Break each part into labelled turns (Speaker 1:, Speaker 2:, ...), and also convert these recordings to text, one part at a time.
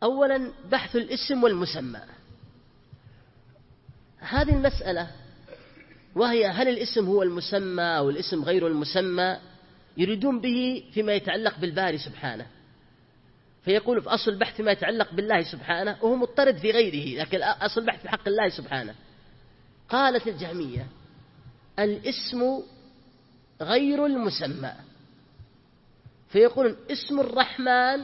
Speaker 1: أولا بحث الاسم والمسمى. هذه المسألة وهي هل الاسم هو المسمى أو الاسم غير المسمى يريدون به فيما يتعلق بالباري سبحانه، فيقول في أصل البحث فيما يتعلق بالله سبحانه وهو مضطرد في غيره، لكن أصل البحث في حق الله سبحانه. قالت الجهمية الاسم غير المسمى، فيقولون اسم الرحمن،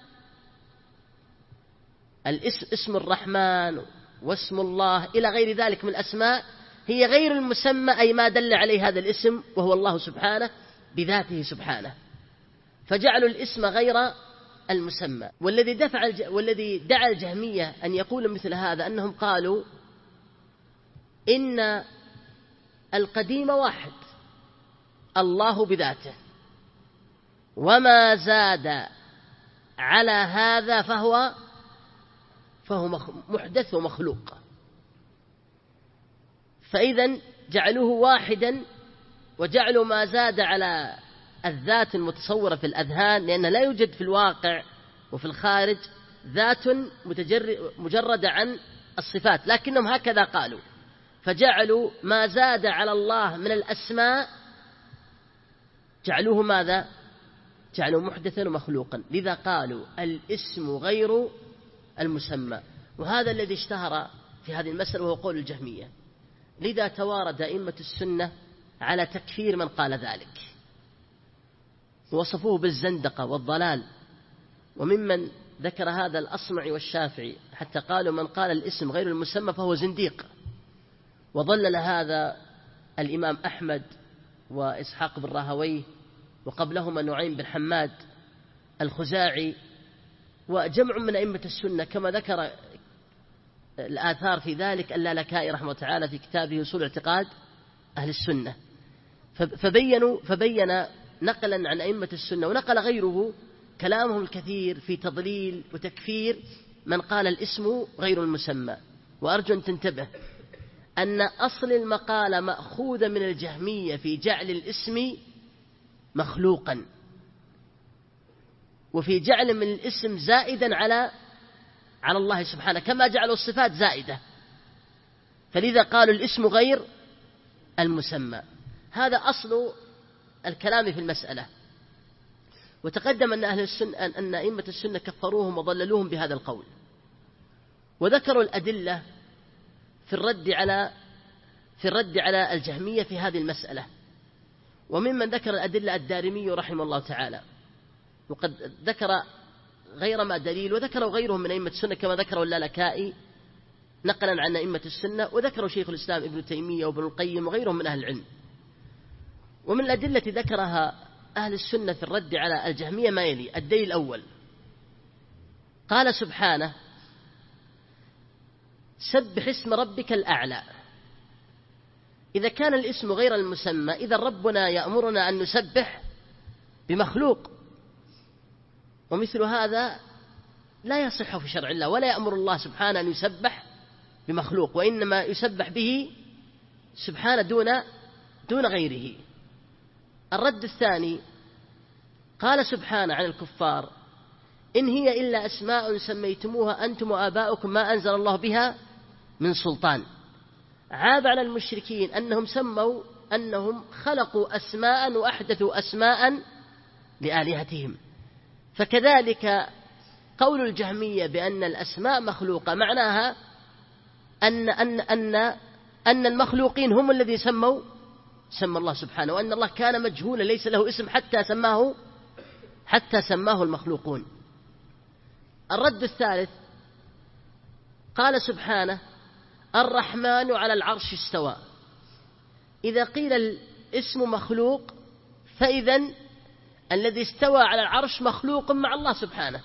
Speaker 1: اسم الرحمن واسم الله إلى غير ذلك من الأسماء هي غير المسمى، أي ما دل عليه هذا الاسم وهو الله سبحانه بذاته سبحانه، فجعلوا الاسم غير المسمى. والذي دعا الجهمية أن يقولوا مثل هذا أنهم قالوا إن القديم واحد الله بذاته، وما زاد على هذا فهو محدث ومخلوق. فإذا جعلوه واحدا وجعلوا ما زاد على الذات المتصورة في الأذهان، لأن لا يوجد في الواقع وفي الخارج ذات مجردة عن الصفات، لكنهم هكذا قالوا، فجعلوا ما زاد على الله من الأسماء جعلوه ماذا؟ جعلوه محدثا ومخلوقا، لذا قالوا الاسم غير المسمى. وهذا الذي اشتهر في هذه المسألة وهو قول الجهمية، لذا توارد أئمة السنة على تكفير من قال ذلك، ووصفوه بالزندقة والضلال. وممن ذكر هذا الأصمعي والشافعي، حتى قالوا من قال الاسم غير المسمى فهو زنديق. وضلل هذا الإمام أحمد وإسحاق بن راهويه، وقبلهما نعيم بن حماد الخزاعي، وجمع من أئمة السنة، كما ذكر الآثار في ذلك اللالكائي رحمه تعالى في كتابه أصول اعتقاد أهل السنة. فبين نقلا عن أئمة السنة ونقل غيره كلامهم الكثير في تضليل وتكفير من قال الاسم غير المسمى. وأرجو أن تنتبه أن أصل المقالة مأخوذة من الجهمية في جعل الاسم مخلوقا، وفي جعل من الاسم زائدا على الله سبحانه، كما جعلوا الصفات زائدة، فلذا قالوا الاسم غير المسمى. هذا أصل الكلام في المسألة. وتقدم أن أئمة السنة كفروهم وضللوهم بهذا القول، وذكروا الأدلة في الرد على الجهمية في هذه المسألة. وممن ذكر الأدلة الدارمي رحمه الله تعالى، وقد ذكر غير ما دليل، وذكروا غيرهم من أئمة السنة كما ذكروا اللالكائي نقلا عن أئمة السنة، وذكروا شيخ الإسلام ابن تيمية وابن القيم وغيرهم من أهل العلم. ومن الأدلة ذكرها أهل السنة في الرد على الجهمية ما يلي: الدليل الأول قال سبحانه سبح اسم ربك الأعلى. إذا كان الاسم غير المسمى إذا ربنا يأمرنا أن نسبح بمخلوق، ومثل هذا لا يصح في شرع الله، ولا يأمر الله سبحانه أن يسبح بمخلوق، وإنما يسبح به سبحانه دون غيره. الرد الثاني قال سبحانه عن الكفار إن هي إلا أسماء سميتموها أنتم وآباؤكم ما أنزل الله بها من سلطان. عاب على المشركين أنهم خلقوا أسماء وأحدثوا أسماء لآلهتهم. فكذلك قول الجهمية بأن الأسماء مخلوقة معناها أن المخلوقين هم الذين سموا الله سبحانه، وأن الله كان مجهولا ليس له اسم حتى سماه المخلوقون. الرد الثالث قال سبحانه الرحمن على العرش استوى. إذا قيل الاسم مخلوق فإذن الذي استوى على العرش مخلوق مع الله سبحانه.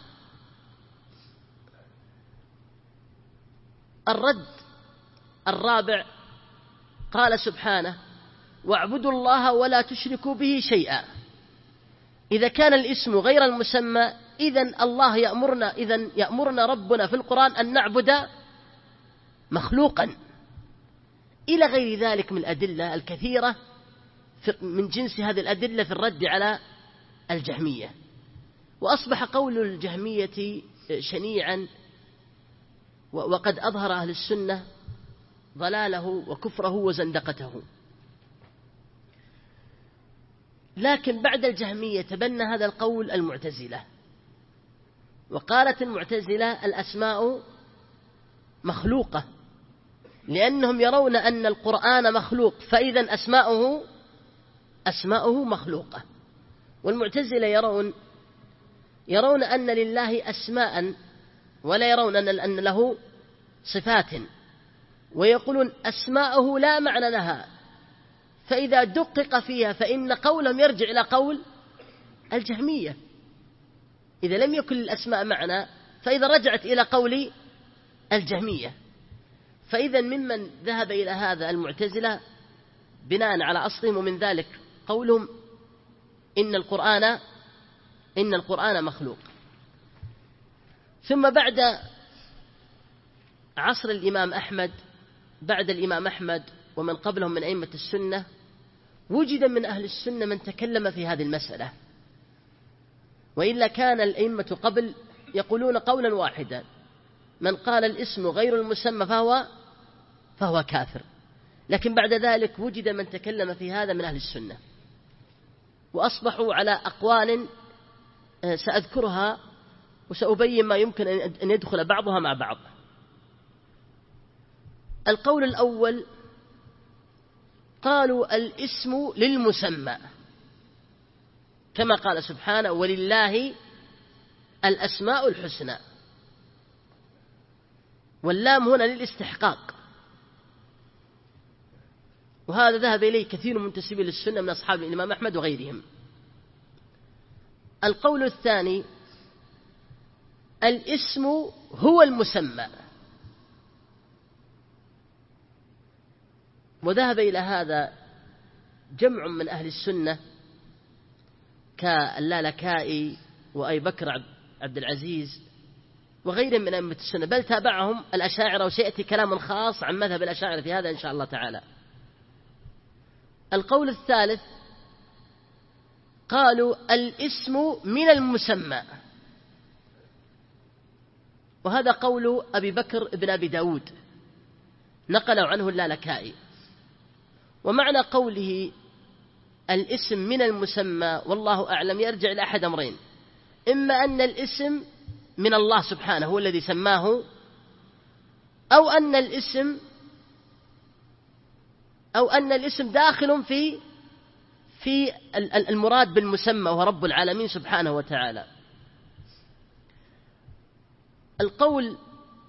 Speaker 1: الرد الرابع قال سبحانه واعبدوا الله ولا تشركوا به شيئا. إذا كان الاسم غير المسمى إذن يأمرنا ربنا في القرآن أن نعبد مخلوقا، إلى غير ذلك من الأدلة الكثيرة من جنس هذه الأدلة في الرد على الجهمية. وأصبح قول الجهمية شنيعا وقد أظهر أهل السنة ضلاله وكفره وزندقته. لكن بعد الجهمية تبنى هذا القول المعتزلة، وقالت المعتزلة الأسماء مخلوقة، لأنهم يرون أن القرآن مخلوق، فإذا أسماؤه مخلوقة. والمعتزلة يرون أن لله أسماء ولا يرون أن له صفات، ويقولون أسماؤه لا معنى لها، فإذا دقق فيها فإن قولهم يرجع إلى قول الجهمية. إذا لم يكن الأسماء معنى فإذا رجعت إلى قول الجهمية. فإذا ممن ذهب إلى هذا المعتزلة بناء على أصلهم، ومن ذلك قولهم إن القرآن مخلوق. ثم بعد عصر الإمام أحمد، بعد الإمام أحمد ومن قبلهم من أئمة السنة، وجد من أهل السنة من تكلم في هذه المسألة، وإلا كان الأئمة قبل يقولون قولا واحدا: من قال الاسم غير المسمى فهو كافر. لكن بعد ذلك وجد من تكلم في هذا من أهل السنة، وأصبحوا على أقوال سأذكرها وسأبين ما يمكن أن يدخل بعضها مع بعض. القول الأول قالوا الاسم للمسمى، كما قال سبحانه: ولله الأسماء الحسنى، واللام هنا للاستحقاق، وهذا ذهب إليه كثير من منتسبين للسنة من أصحاب الإمام أحمد وغيرهم. القول الثاني: الاسم هو المسمى، وذهب إلى هذا جمع من أهل السنة كاللالكائي وأبي بكر عبد العزيز وغيرهم من أئمة السنة، بل تابعهم الأشاعرة، وسيأتي كلام خاص عن مذهب الأشاعرة في هذا إن شاء الله تعالى. القول الثالث قالوا الاسم من المسمى، وهذا قول أبي بكر بن أبي داود نقلوا عنه اللالكائي. ومعنى قوله الاسم من المسمى والله أعلم يرجع إلى أحد أمرين: إما أن الاسم من الله سبحانه هو الذي سماه، أو أن الاسم داخل في المراد بالمسمى وهو رب العالمين سبحانه وتعالى. القول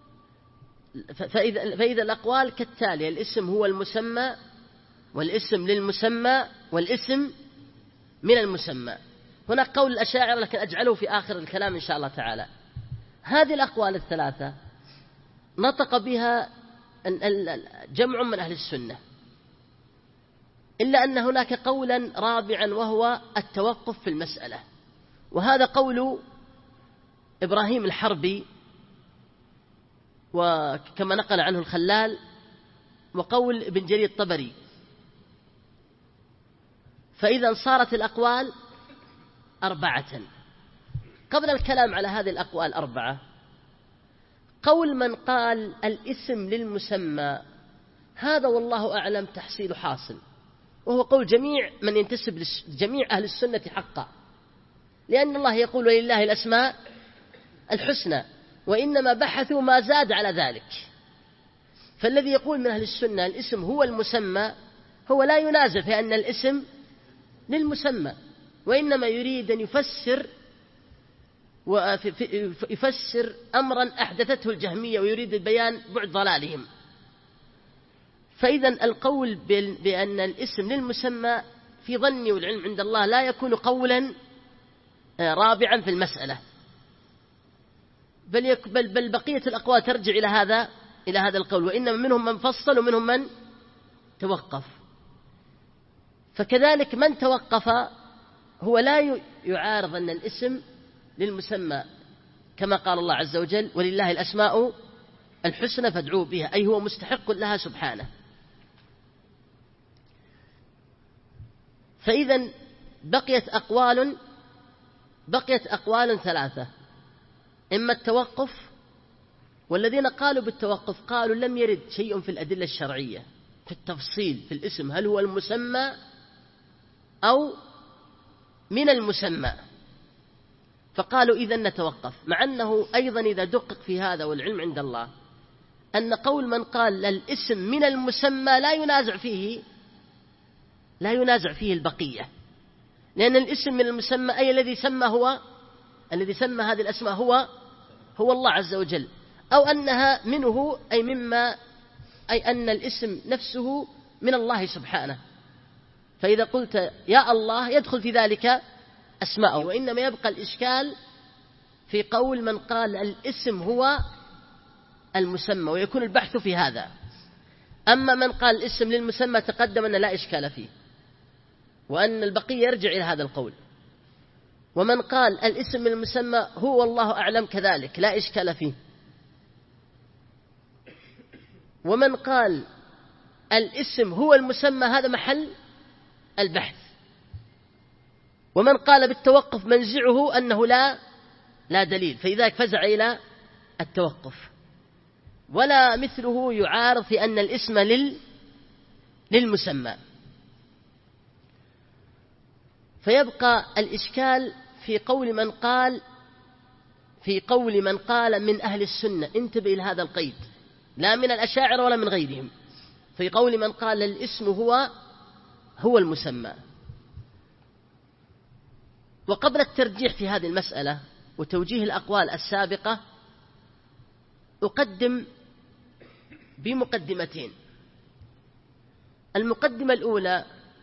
Speaker 1: فإذا الأقوال كالتالي: الاسم هو المسمى، والاسم للمسمى، والاسم من المسمى. هناك قول الأشاعرة لكن أجعله في آخر الكلام إن شاء الله تعالى. هذه الأقوال الثلاثة نطق بها جمع من أهل السنة، إلا أن هناك قولا رابعا وهو التوقف في المسألة، وهذا قول إبراهيم الحربي وكما نقل عنه الخلال، وقول ابن جرير الطبري. فإذا صارت الأقوال أربعة. قبل الكلام على هذه الأقوال الأربعة، قول من قال الاسم للمسمى هذا والله أعلم تحصيل حاصل، وهو قول جميع من ينتسب لجميع أهل السنة حقا، لأن الله يقول ولله الأسماء الحسنى، وإنما بحثوا ما زاد على ذلك. فالذي يقول من أهل السنة الاسم هو المسمى هو لا ينازع في أن الاسم للمسمى، وإنما يريد أن يفسر أمرا أحدثته الجهمية، ويريد بيان بعد ضلالهم. فإذا القول بأن الاسم للمسمى في ظني والعلم عند الله لا يكون قولا رابعا في المسألة، بل بقية الأقوال ترجع إلى هذا القول، وإنما منهم من فصل ومنهم من توقف. فكذلك من توقف هو لا يعارض أن الاسم للمسمى، كما قال الله عز وجل ولله الأسماء الحسنى فادعوه بها، أي هو مستحق لها سبحانه. فإذا بقيت أقوال ثلاثة: إما التوقف، والذين قالوا بالتوقف قالوا لم يرد شيء في الأدلة الشرعية في التفصيل في الاسم هل هو المسمى أو من المسمى، فقالوا إذن نتوقف، مع أنه أيضا إذا دقق في هذا والعلم عند الله أن قول من قال الاسم من المسمى لا ينازع فيه البقية، لأن الاسم من المسمى أي الذي سمى هذه الأسماء هو الله عز وجل، أو أنها منه أي مما أي أن الاسم نفسه من الله سبحانه، فإذا قلت يا الله يدخل في ذلك أسماءه، وإنما يبقى الإشكال في قول من قال الاسم هو المسمى، ويكون البحث في هذا. أما من قال الاسم للمسمى تقدم أن لا إشكال فيه، وأن البقية يرجع إلى هذا القول. ومن قال الاسم من المسمى هو الله أعلم كذلك لا إشكال فيه. ومن قال الاسم هو المسمى هذا محل البحث. ومن قال بالتوقف منزعه أنه لا دليل، فلذلك فزع إلى التوقف. ولا مثله يعارض في أن الاسم للمسمى. فيبقى الإشكال في قول من قال من أهل السنة، انتبه إلى هذا القيد، لا من الأشاعرة ولا من غيرهم، في قول من قال الاسم هو المسمى. وقبل الترجيح في هذه المسألة وتوجيه الأقوال السابقة أقدم بمقدمتين. المقدمة الأولى: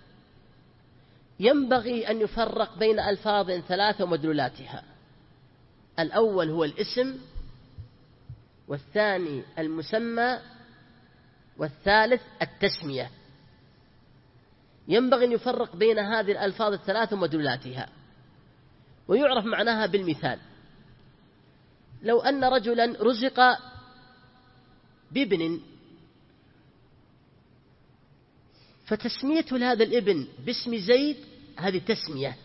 Speaker 1: ينبغي أن يفرق بين ألفاظ ثلاثة ومدلولاتها. الأول هو الاسم، والثاني المسمى، والثالث التسمية. ينبغي أن يفرق بين هذه الألفاظ الثلاثة ومدلولاتها، ويعرف معناها بالمثال. لو أن رجلا رزق بابن، فتسميته لهذا الابن باسم زيد هذه تسمية،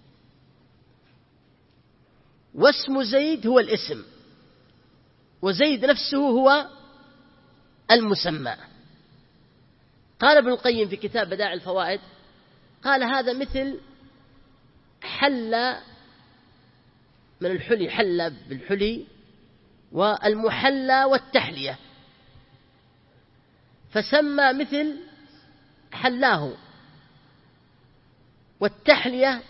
Speaker 1: واسم زيد هو الاسم، وزيد نفسه هو المسمى. قال ابن القيم في كتاب بدائع الفوائد، قال هذا مثل حل من الحلي، حل بالحلي، والمحلى والتحلية، فسمى مثل حلاه، والتحلية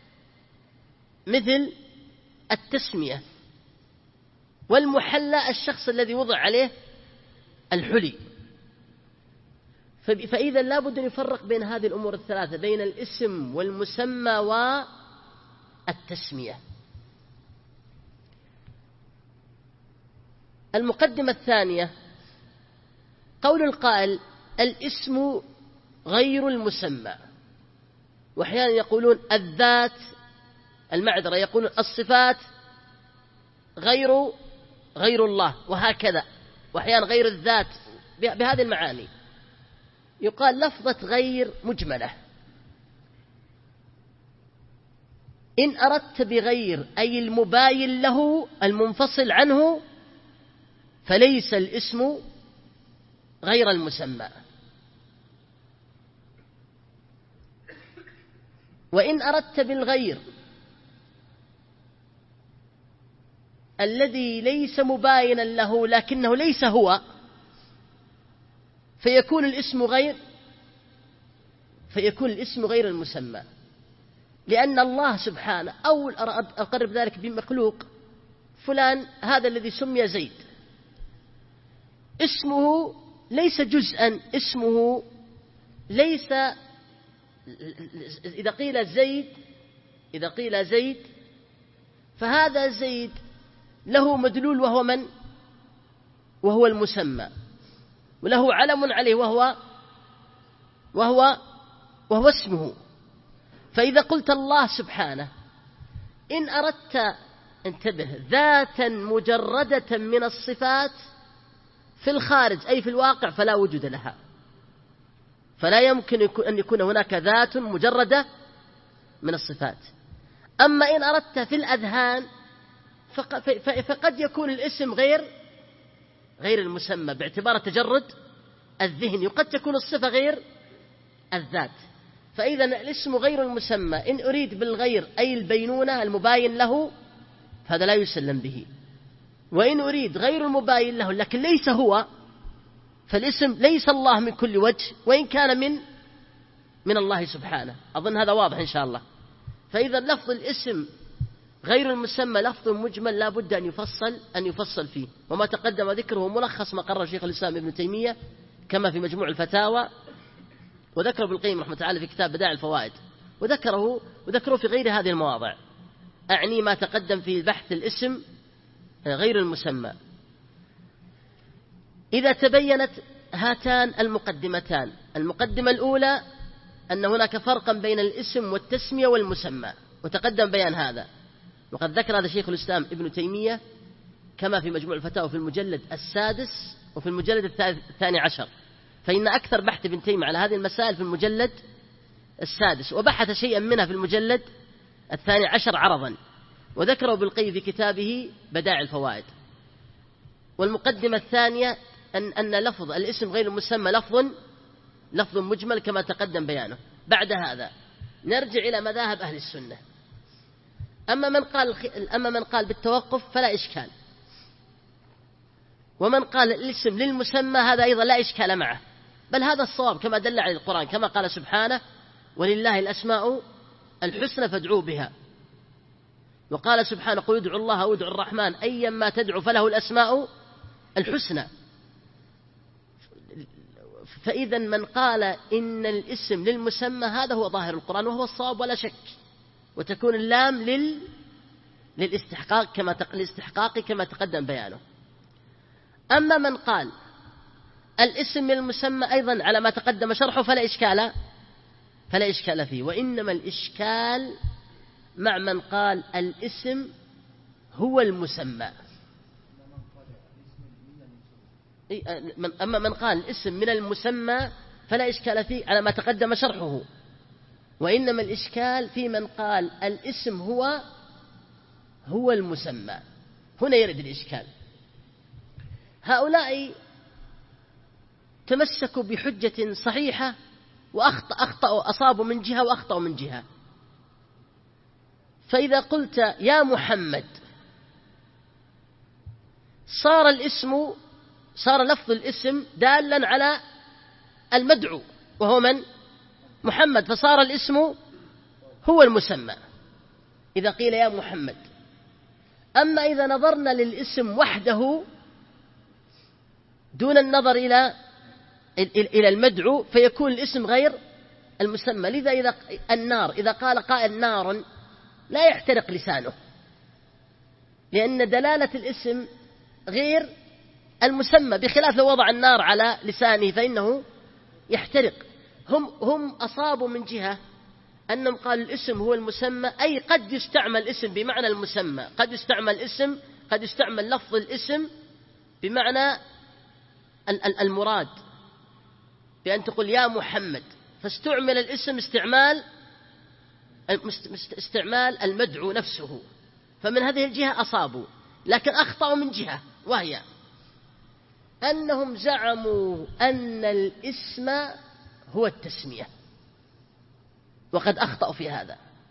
Speaker 1: مثل التسمية، والمحلى الشخص الذي وضع عليه الحلي. فإذا لا بد أن يفرق بين هذه الأمور الثلاثة، بين الاسم والمسمى والتسمية. المقدمة الثانية: قول القائل الاسم غير المسمى، وأحيانا يقولون الذات، المعذرة يقولون الصفات غير الله، وهكذا، وأحيانا غير الذات بهذه المعاني. يقال لفظة غير مجملة، إن أردت بغير أي المباين له المنفصل عنه فليس الاسم غير المسمى، وإن أردت بالغير الذي ليس مباينا له لكنه ليس هو، فيكون الاسم غير المسمى، لأن الله سبحانه، أو أقرب ذلك بمخلوق، فلان هذا الذي سمي زيد اسمه ليس جزءا، اسمه ليس، إذا قيل زيد فهذا زيد له مدلول وهو من؟ وهو المسمى، وله علم عليه وهو اسمه. فإذا قلت الله سبحانه إن أردت، انتبه، ذاتا مجردة من الصفات في الخارج أي في الواقع فلا وجود لها، فلا يمكن أن يكون هناك ذات مجردة من الصفات. أما إن أردت في الأذهان فقد يكون الاسم غير المسمى باعتبار تجرد الذهن، قد تكون الصفة غير الذات. فإذا الاسم غير المسمى إن أريد بالغير أي البينونة المباين له فهذا لا يسلم به، وإن أريد غير المباين له لكن ليس هو، فالاسم ليس الله من كل وجه وإن كان من الله سبحانه. أظن هذا واضح إن شاء الله. فإذا لفظ الاسم غير المسمى لفظ مجمل لا بد أن يفصل فيه، وما تقدم ذكره ملخص ما قرر شيخ الإسلام ابن تيمية كما في مجموع الفتاوى، وذكره ابن القيم رحمه الله تعالى في كتاب بدائع الفوائد، وذكره في غير هذه المواضع، أعني ما تقدم في بحث الاسم غير المسمى. إذا تبينت هاتان المقدمتان، المقدمة الأولى أن هناك فرقا بين الاسم والتسمية والمسمى، وتقدم بيان هذا، وقد ذكر هذا شيخ الإسلام ابن تيمية كما في مجموع الفتاوى في المجلد 6 وفي المجلد 12، فإن أكثر بحث ابن تيمية على هذه المسائل في المجلد 6، وبحث شيئا منها في المجلد 12 عرضا، وذكره ابن القيم في كتابه بدائع الفوائد. والمقدمة الثانية أن لفظ الاسم غير المسمى لفظ مجمل كما تقدم بيانه. بعد هذا نرجع إلى مذاهب أهل السنة. أما من قال بالتوقف فلا إشكال، ومن قال الاسم للمسمى هذا أيضا لا إشكال معه، بل هذا الصواب كما دل عليه القرآن، كما قال سبحانه ولله الأسماء الحسنى فادعوه بها، وقال سبحانه قل ادعوا الله أو ادعوا الرحمن أيما تدعو فله الأسماء الحسنى. فإذا من قال إن الاسم للمسمى هذا هو ظاهر القرآن وهو الصواب ولا شك، وتكون اللام للاستحقاق كما تقدم بيانه. أما من قال الاسم للمسمى أيضا على ما تقدم شرحه فلا إشكال فيه، وإنما الإشكال مع من قال الاسم هو المسمى. أما من قال الاسم من المسمى فلا إشكال فيه على ما تقدم شرحه، وإنما الإشكال في من قال الاسم هو المسمى، هنا يرد الإشكال. هؤلاء تمسكوا بحجة صحيحة وأخطأوا، أصابوا من جهة وأخطأوا من جهة. فإذا قلت يا محمد صار لفظ الاسم دالا على المدعو وهو من؟ محمد، فصار الاسم هو المسمى إذا قيل يا محمد. أما إذا نظرنا للاسم وحده دون النظر إلى المدعو فيكون الاسم غير المسمى. لذا إذا قال قائل نار لا يحترق لسانه، لأن دلالة الاسم غير المسمى، بخلاف لو وضع النار على لسانه فإنه يحترق. هم أصابوا من جهة أنهم قالوا الاسم هو المسمى، أي قد يستعمل الاسم بمعنى المسمى، قد يستعمل لفظ الاسم بمعنى المراد، بأن تقول يا محمد، فاستعمل الاسم استعمال المدعو نفسه، فمن هذه الجهة أصابوا. لكن أخطأوا من جهة، وهي أنهم زعموا أن الاسم هو التسمية، وقد أخطأوا في هذا.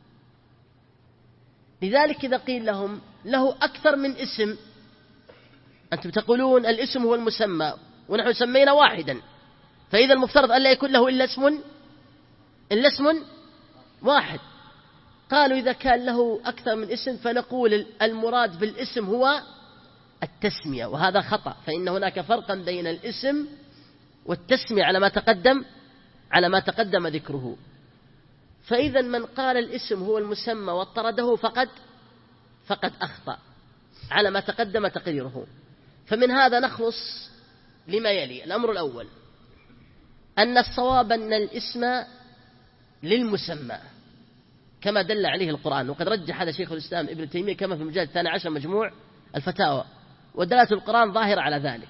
Speaker 1: لذلك إذا قيل لهم له أكثر من اسم، أنتم تقولون الاسم هو المسمى ونحن سمينا واحدا، فإذا المفترض أن لا يكون له إلا اسم واحد. قالوا إذا كان له أكثر من اسم فنقول المراد بالاسم هو التسمية، وهذا خطأ، فإن هناك فرقا بين الاسم والتسمية على ما تقدم ذكره. فإذا من قال الاسم هو المسمى واضطرده فقد أخطأ على ما تقدم تقريره. فمن هذا نخلص لما يلي. الأمر الأول أن الصواب أن الاسم للمسمى كما دل عليه القرآن، وقد رجح هذا شيخ الإسلام ابن تيمية كما في المجلد 12 مجموع الفتاوى، ودلالة القرآن ظاهرة على ذلك.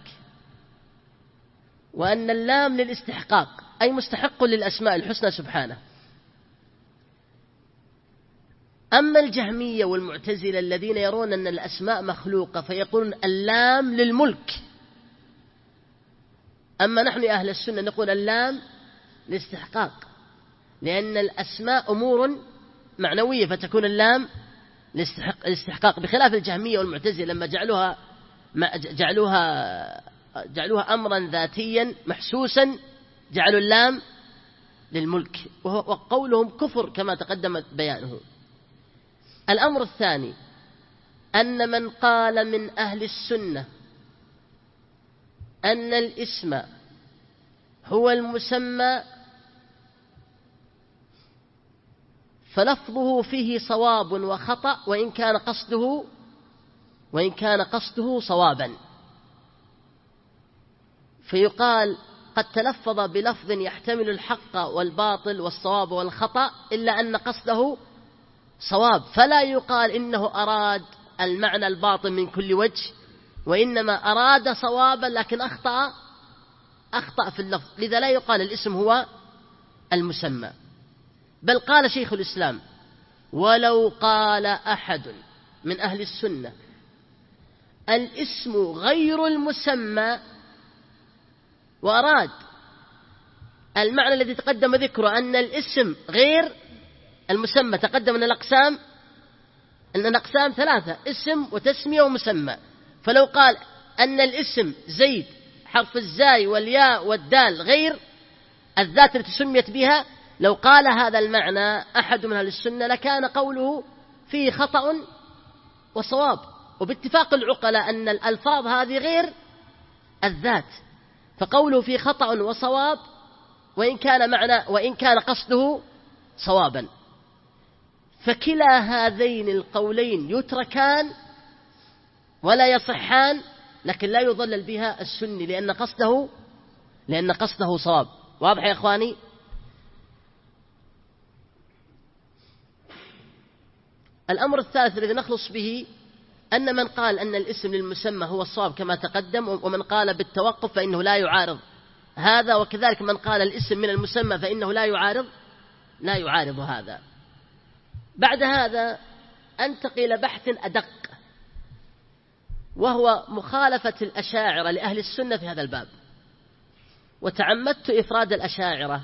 Speaker 1: وأن اللام للاستحقاق أي مستحق للأسماء الحسنى سبحانه. أما الجهمية والمعتزلة الذين يرون أن الأسماء مخلوقة فيقولون اللام للملك، أما نحن يا أهل السنة نقول اللام لاستحقاق، لأن الأسماء أمور معنوية فتكون اللام لاستحقاق، بخلاف الجهمية والمعتزلة لما جعلوها أمرا ذاتيا محسوسا، جعلوا اللام للملك، وقولهم كفر كما تقدم بيانه. الأمر الثاني أن من قال من أهل السنة أن الاسم هو المسمى فلفظه فيه صواب وخطأ وإن كان قصده صوابا، فيقال قد تلفظ بلفظ يحتمل الحق والباطل والصواب والخطأ إلا أن قصده صواب، فلا يقال إنه أراد المعنى الباطن من كل وجه، وإنما أراد صوابا لكن أخطأ في اللفظ، لذا لا يقال الاسم هو المسمى. بل قال شيخ الإسلام: ولو قال أحد من أهل السنة الاسم غير المسمى وأراد المعنى الذي تقدم ذكره أن الاسم غير المسمى، تقدم أن الأقسام ثلاثة: اسم وتسمية ومسمى، فلو قال أن الاسم زيد حرف الزاي والياء والدال غير الذات التي سميت بها، لو قال هذا المعنى أحد من أهل السنة لكان قوله فيه خطأ وصواب، وباتفاق العقلاء أن الألفاظ هذه غير الذات، فقوله فيه خطأ وصواب وإن كان قصده صوابا، فكلا هذين القولين يتركان ولا يصحان، لكن لا يضلل بها السني لأن قصده صواب. واضح يا إخواني؟ الأمر الثالث الذي نخلص به أن من قال أن الاسم للمسمى هو الصواب كما تقدم، ومن قال بالتوقف فإنه لا يعارض هذا، وكذلك من قال الاسم من المسمى فإنه لا يعارض هذا. بعد هذا أنتقل إلى بحث أدق، وهو مخالفة الأشاعرة لأهل السنة في هذا الباب. وتعمدت إفراد الأشاعرة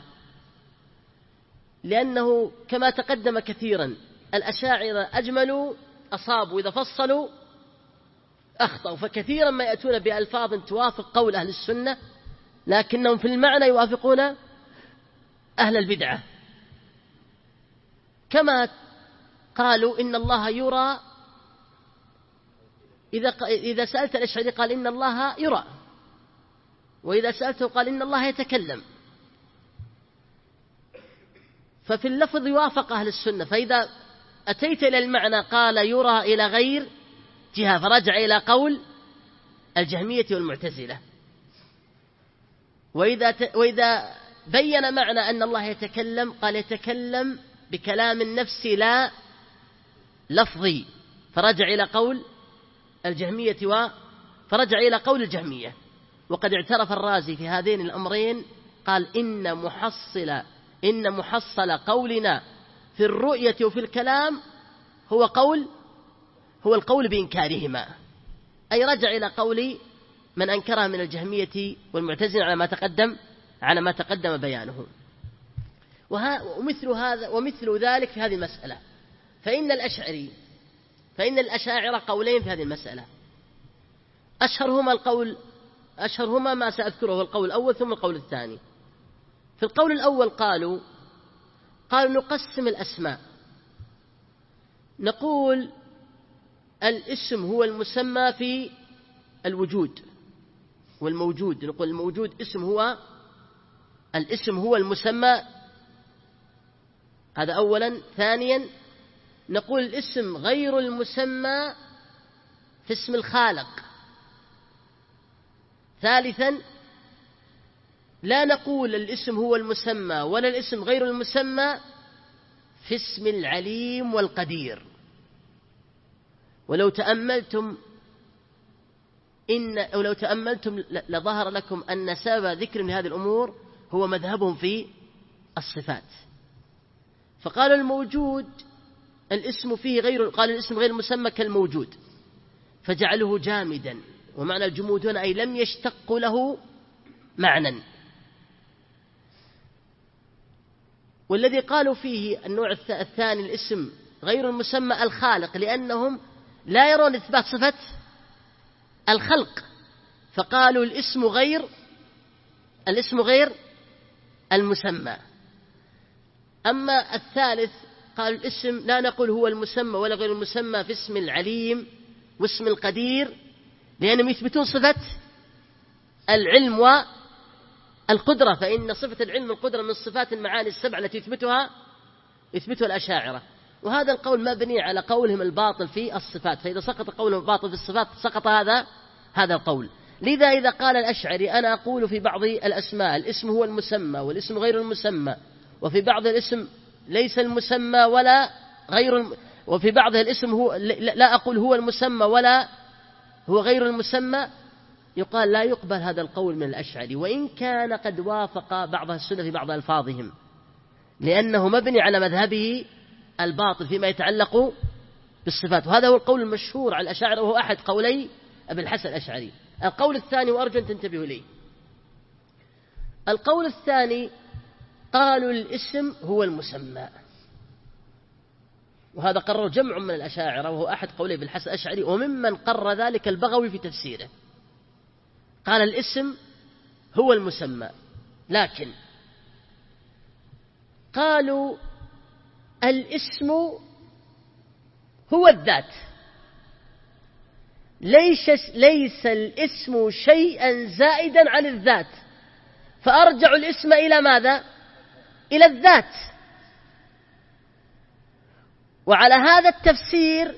Speaker 1: لأنه كما تقدم كثيرا الأشاعرة أجملوا أصابوا، إذا فصلوا أخطأوا، فكثيرا ما يأتون بألفاظ توافق قول أهل السنة لكنهم في المعنى يوافقون أهل البدعة، كما قالوا إن الله يرى، إذا سألت الأشعري قال إن الله يرى، وإذا سألته قال إن الله يتكلم، ففي اللفظ يوافق أهل السنة. فإذا أتيت إلى المعنى قال يرى إلى غير جهة، فرجع إلى قول الجهمية والمعتزلة. وإذا بين معنى أن الله يتكلم قال يتكلم بكلام النفس لا لفظي، فرجع إلى قول الجهمية وقد اعترف الرازي في هذين الأمرين، قال إن محصل قولنا في الرؤية وفي الكلام هو القول بإنكارهما، أي رجع إلى قول من أنكرها من الجهمية والمعتزلة على ما تقدم بيانه. ومثل ذلك في هذه المسألة، فإن الأشاعرة قولين في هذه المسألة، أشهرهما ما سأذكره القول الأول ثم القول الثاني. في القول الأول قالوا نقسم الأسماء، نقول الاسم هو المسمى في الوجود والموجود، نقول الموجود الاسم هو المسمى، هذا أولا. ثانيا نقول الاسم غير المسمى في اسم الخالق. ثالثا لا نقول الاسم هو المسمى ولا الاسم غير المسمى في اسم العليم والقدير. ولو تأملتم لظهر لكم أن سبب ذكر هذه الأمور هو مذهبهم في الصفات. فقالوا الموجود الاسم فيه قال الاسم غير المسمى كالموجود، فجعله جامدا، ومعنى الجمود هنا أي لم يشتق له معنى. والذي قالوا فيه النوع الثاني الاسم غير المسمى الخالق، لأنهم لا يرون إثبات صفة الخلق، فقالوا الاسم غير المسمى. أما الثالث قالوا الاسم لا نقول هو المسمى ولا غير المسمى في اسم العليم واسم القدير، لأنهم يثبتون صفة العلم والقدرة، فإن صفة العلم والقدرة من الصفات المعاني السبع التي يثبتها الأشاعرة. وهذا القول مبني على قولهم الباطل في الصفات، فإذا سقط قولهم الباطل في الصفات سقط هذا القول. لذا إذا قال الأشعري أنا أقول في بعض الأسماء الاسم هو المسمى والاسم غير المسمى، وفي بعض الاسم ليس المسمى ولا وفي بعض الاسم هو لا أقول هو المسمى ولا هو غير المسمى، يقال لا يقبل هذا القول من الأشعري، وإن كان قد وافق بعض السنة في بعض ألفاظهم، لأنه مبني على مذهبه الباطل فيما يتعلق بالصفات. وهذا هو القول المشهور على الأشاعرة، وهو أحد قولي أبي الحسن الأشعري. القول الثاني، وأرجو أن تنتبهوا لي، القول الثاني قالوا الاسم هو المسمى، وهذا قرر جمع من الأشاعرة، وهو أحد قولي أبي الحسن الأشعري، وممن قرر ذلك البغوي في تفسيره، قال الاسم هو المسمى. لكن قالوا الاسم هو الذات، ليس الاسم شيئا زائدا عن الذات، فأرجع الاسم إلى ماذا؟ إلى الذات. وعلى هذا التفسير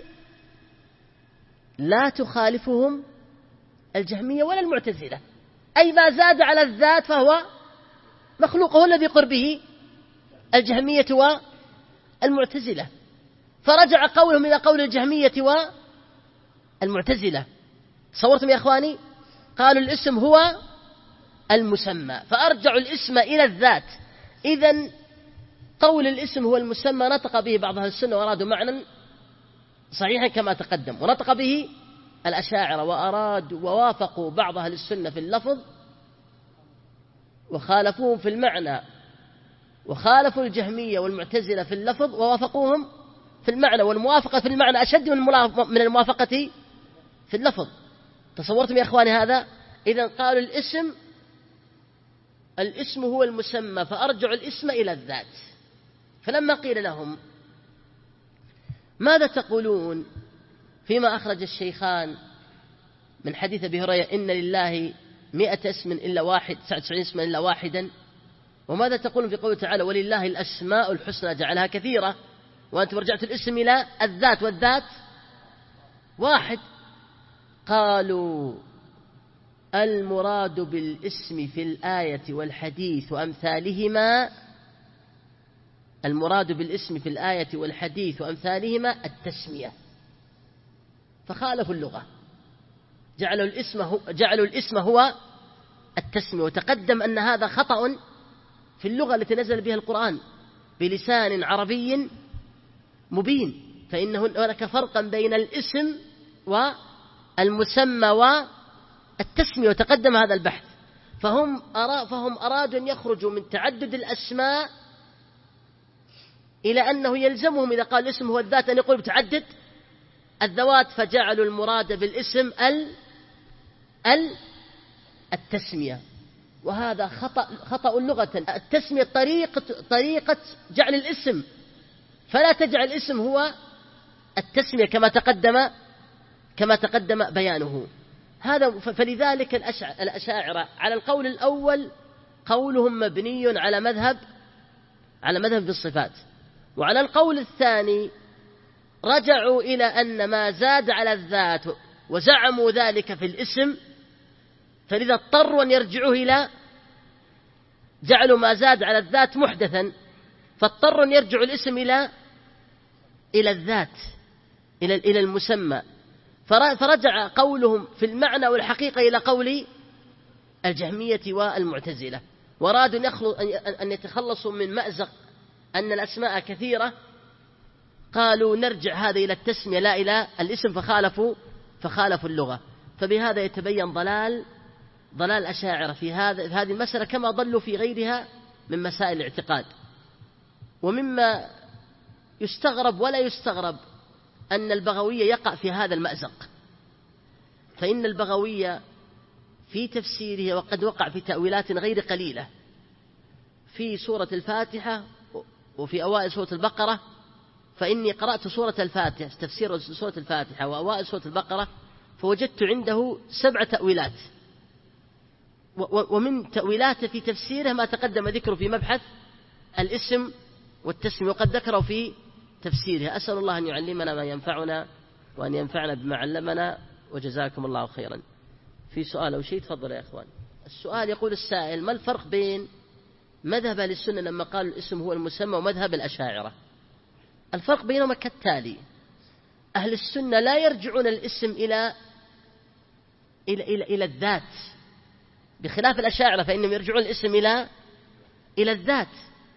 Speaker 1: لا تخالفهم الجهمية ولا المعتزلة، أي ما زاد على الذات فهو مخلوق، هو الذي قربه الجهمية والمعتزلة، فرجع قولهم إلى قول الجهمية والمعتزلة. تصورتم يا أخواني؟ قالوا الاسم هو المسمى، فأرجعوا الاسم إلى الذات. إذن قول الاسم هو المسمى نطق به بعض أهل السنة وأرادوا معنى صحيحا كما تقدم، ونطق به الأشاعرة وأرادوا ووافقوا بعض أهل السنة في اللفظ وخالفوهم في المعنى، وخالفوا الجهمية والمعتزلة في اللفظ ووافقوهم في المعنى، والموافقة في المعنى أشد من الموافقة في اللفظ. تصورتم يا أخواني هذا؟ إذن قالوا الاسم هو المسمى، فأرجعوا الاسم إلى الذات. فلما قيل لهم ماذا تقولون فيما أخرج الشيخان من حديث أبي هريرة إن لله 100 اسم إلا واحد، 99 اسما إلا واحدا، وماذا تقولون في قوله تعالى ولله الأسماء الحسنى جعلها كثيرة، وأنتم رجعت الاسم إلى الذات والذات واحد؟ قالوا المراد بالاسم في الآية والحديث وأمثالهما، المراد بالاسم في الآية والحديث وأمثالهما التسمية، فخالفوا اللغة، جعلوا الاسم هو التسمية. وتقدم أن هذا خطأ في اللغة التي نزل بها القرآن بلسان عربي مبين، فإن هناك فرقا بين الاسم والمسمى والتسمية، وتقدم هذا البحث. فهم أرادوا أن يخرجوا من تعدد الأسماء إلى أنه يلزمهم إذا قال الاسم هو الذات أن يقول بتعدد الذوات، فجعلوا المراد بالاسم التسمية، وهذا خطأ لغة. التسمية طريقة جعل الاسم، فلا تجعل الاسم هو التسمية كما تقدم بيانه. فلذلك الأشاعرة على القول الأول قولهم مبني على مذهب في الصفات، وعلى القول الثاني رجعوا إلى أن ما زاد على الذات وزعموا ذلك في الاسم، فلذا اضطروا أن يرجعوه إلى جعلوا ما زاد على الذات محدثا، فاضطروا أن يرجعوا الاسم إلى الذات، إلى المسمى، فرجع قولهم في المعنى والحقيقة إلى قول الجهمية والمعتزلة، وأرادوا أن يتخلصوا من مأزق أن الأسماء كثيرة، قالوا نرجع هذا إلى التسمية لا إلى الاسم، فخالفوا اللغة. فبهذا يتبين ضلال ضلال الأشاعرة في هذه المسألة كما ضلوا في غيرها من مسائل الاعتقاد. ومما يستغرب ولا يستغرب أن البغوي يقع في هذا المأزق، فإن البغوي في تفسيره وقد وقع في تأويلات غير قليلة في سورة الفاتحة وفي أوائل سورة البقرة. فإني قرأت سورة الفاتحة، تفسير سورة الفاتحة وأوائل سورة البقرة، فوجدت عنده 7 تأويلات، ومن تأويلاته في تفسيره ما تقدم ذكره في مبحث الاسم والتسمية، وقد ذكره في تفسيره. أسأل الله أن يعلمنا ما ينفعنا وأن ينفعنا بما علمنا، وجزاكم الله خيرا. في سؤال أو شيء تفضل يا أخوان. السؤال يقول السائل: ما الفرق بين مذهب أهل السنة لما قالوا الاسم هو المسمى ومذهب الأشاعرة؟ الفرق بينهما كالتالي: أهل السنة لا يرجعون الاسم إلى الذات، بخلاف الأشاعرة فإنهم يرجعون الاسم إلى الذات.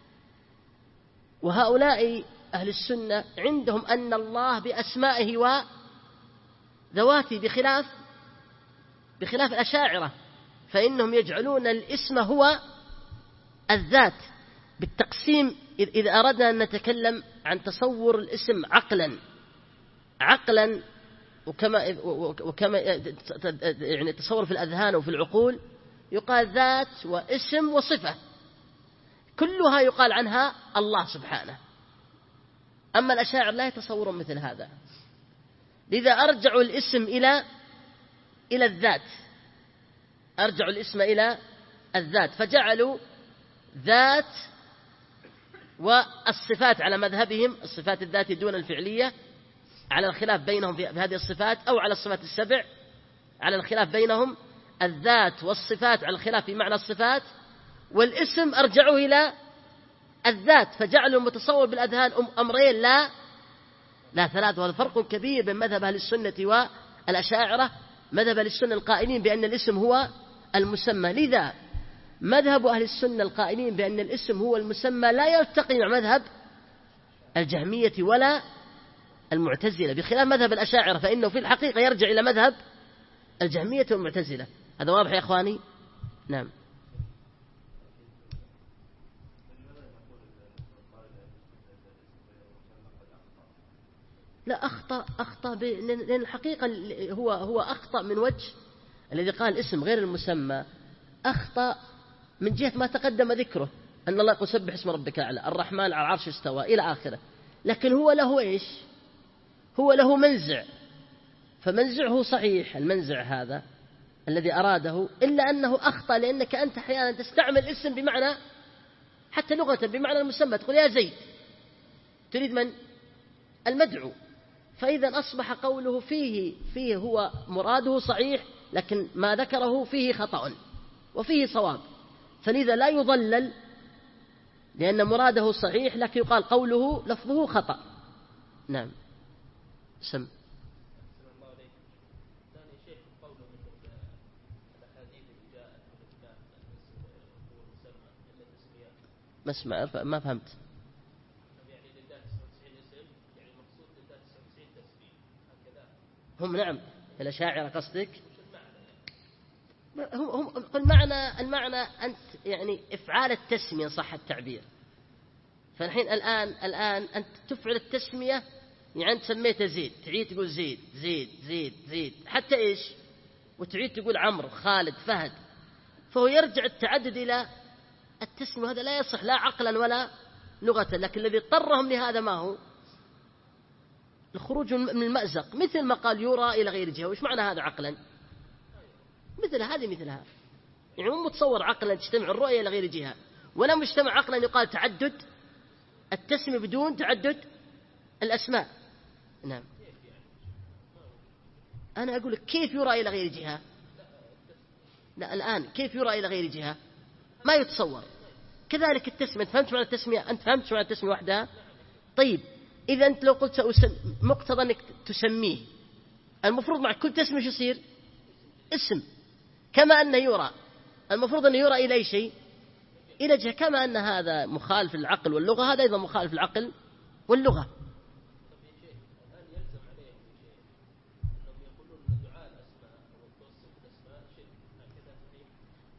Speaker 1: وهؤلاء أهل السنة عندهم أن الله بأسمائه وذواته، بخلاف الأشاعرة فإنهم يجعلون الاسم هو الذات. بالتقسيم، إذا أردنا أن نتكلم عن تصور الاسم عقلا وكما يعني تصور في الأذهان وفي العقول، يقال ذات واسم وصفة، كلها يقال عنها الله سبحانه. أما الأشاعر لا يتصورون مثل هذا، لذا أرجعوا الاسم إلى الذات، أرجعوا الاسم إلى الذات، فجعلوا ذات والصفات على مذهبهم، الصفات الذاتية دون الفعلية، على الخلاف بينهم في هذه الصفات، أو على الصفات السبع على الخلاف بينهم، الذات والصفات على الخلاف في معنى الصفات، والاسم أرجعوه إلى الذات، فجعلوا المتصور بالأذهان أمرين لا 3. وهذا فرق كبير بين مذهب أهل السنة والأشاعرة. مذهب أهل السنة القائلين بأن الاسم هو المسمى، لذا مذهب أهل السنة القائلين بأن الاسم هو المسمى لا يلتقي مع مذهب الجهمية ولا المعتزلة، بخلاف مذهب الأشاعرة فإنه في الحقيقة يرجع إلى مذهب الجهمية والمعتزلة. هذا واضح يا أخواني؟ نعم. لا، أخطأ لأن الحقيقة هو أخطأ من وجه. الذي قال اسم غير المسمى أخطأ من جهة ما تقدم ذكره، أن الله يقول سبح اسم ربك الأعلى، الرحمن على العرش استوى إلى آخره، لكن هو له إيش؟ هو له منزع، فمنزعه صحيح، المنزع هذا الذي أراده، إلا أنه أخطأ، لأنك أنت أحيانا تستعمل اسم بمعنى حتى لغة بمعنى المسمى، تقول يا زيد، تريد من؟ المدعو. فإذا أصبح قوله فيه هو مراده صحيح، لكن ما ذكره فيه خطأ وفيه صواب، فلذا لا يضلل لأن مراده صحيح، لكن يقال قوله لفظه خطأ. نعم. سم. ما فهمت. هم نعم الأشاعرة قصدك؟ هم المعنى أنت يعني إفعال التسمية صح التعبير. فالحين الآن أنت تفعل التسمية، يعني أنت سميته زيد، تعيد تقول زيد زيد زيد زيد حتى إيش، وتعيد تقول عمرو خالد فهد، فهو يرجع التعدد إلى التسمية، وهذا لا يصح لا عقلا ولا لغة. لكن الذي اضطرهم لهذا ما هو؟ الخروج من المأزق، مثل ما قال يرى إلى غير جهة، وإيش معنى هذا عقلا؟ مثلها، يعني مو متصور عقلا تجتمع الرؤية إلى غير جهة، ولا مجتمع عقلا يقال تعدد التسمية بدون تعدد الأسماء. نعم. أنا أقول لك كيف يرى إلى غير جهة؟ لا، الآن كيف يرى إلى غير جهة؟ ما يتصور. كذلك التسمية، أنت فهمت معنى التسمية؟ أنت فهمت معنى التسمية وحدها؟ طيب إذا أنت لو قلت مقتضى أنك تسميه، المفروض مع كل تسمية شو يصير؟ اسم. كما أنه يرى، المفروض أنه يرى إلى أي شيء؟ إلى جهة. كما أن هذا مخالف العقل واللغة، هذا أيضا مخالف العقل واللغة.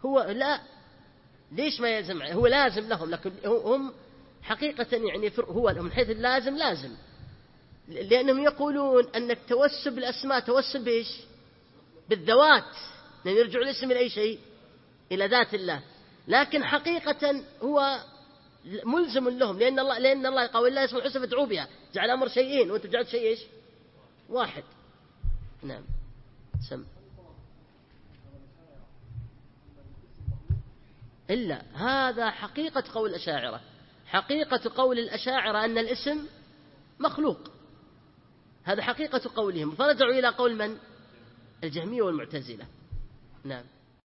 Speaker 1: هو لا، ليش ما يلزم؟ هو لازم لهم، لكن هم حقيقة يعني هو من حيث اللازم لازم، لأنهم يقولون أن التوسل بالأسماء توسل بإيش؟ بالذوات، لأن يرجع الاسم إلى أي شيء؟ إلى ذات الله. لكن حقيقة هو ملزم لهم، لأن الله قال الله اسم الحسنى فادعوا بها، جعل أمر شيئين وأنتم جعلت شيء إيش؟ واحد. نعم. سم. إلا هذا حقيقة قول الأشاعرة. حقيقة قول الأشاعرة أن الاسم مخلوق، هذا حقيقة قولهم، فرجعوا إلى قول من؟ الجهمية والمعتزلة. نعم.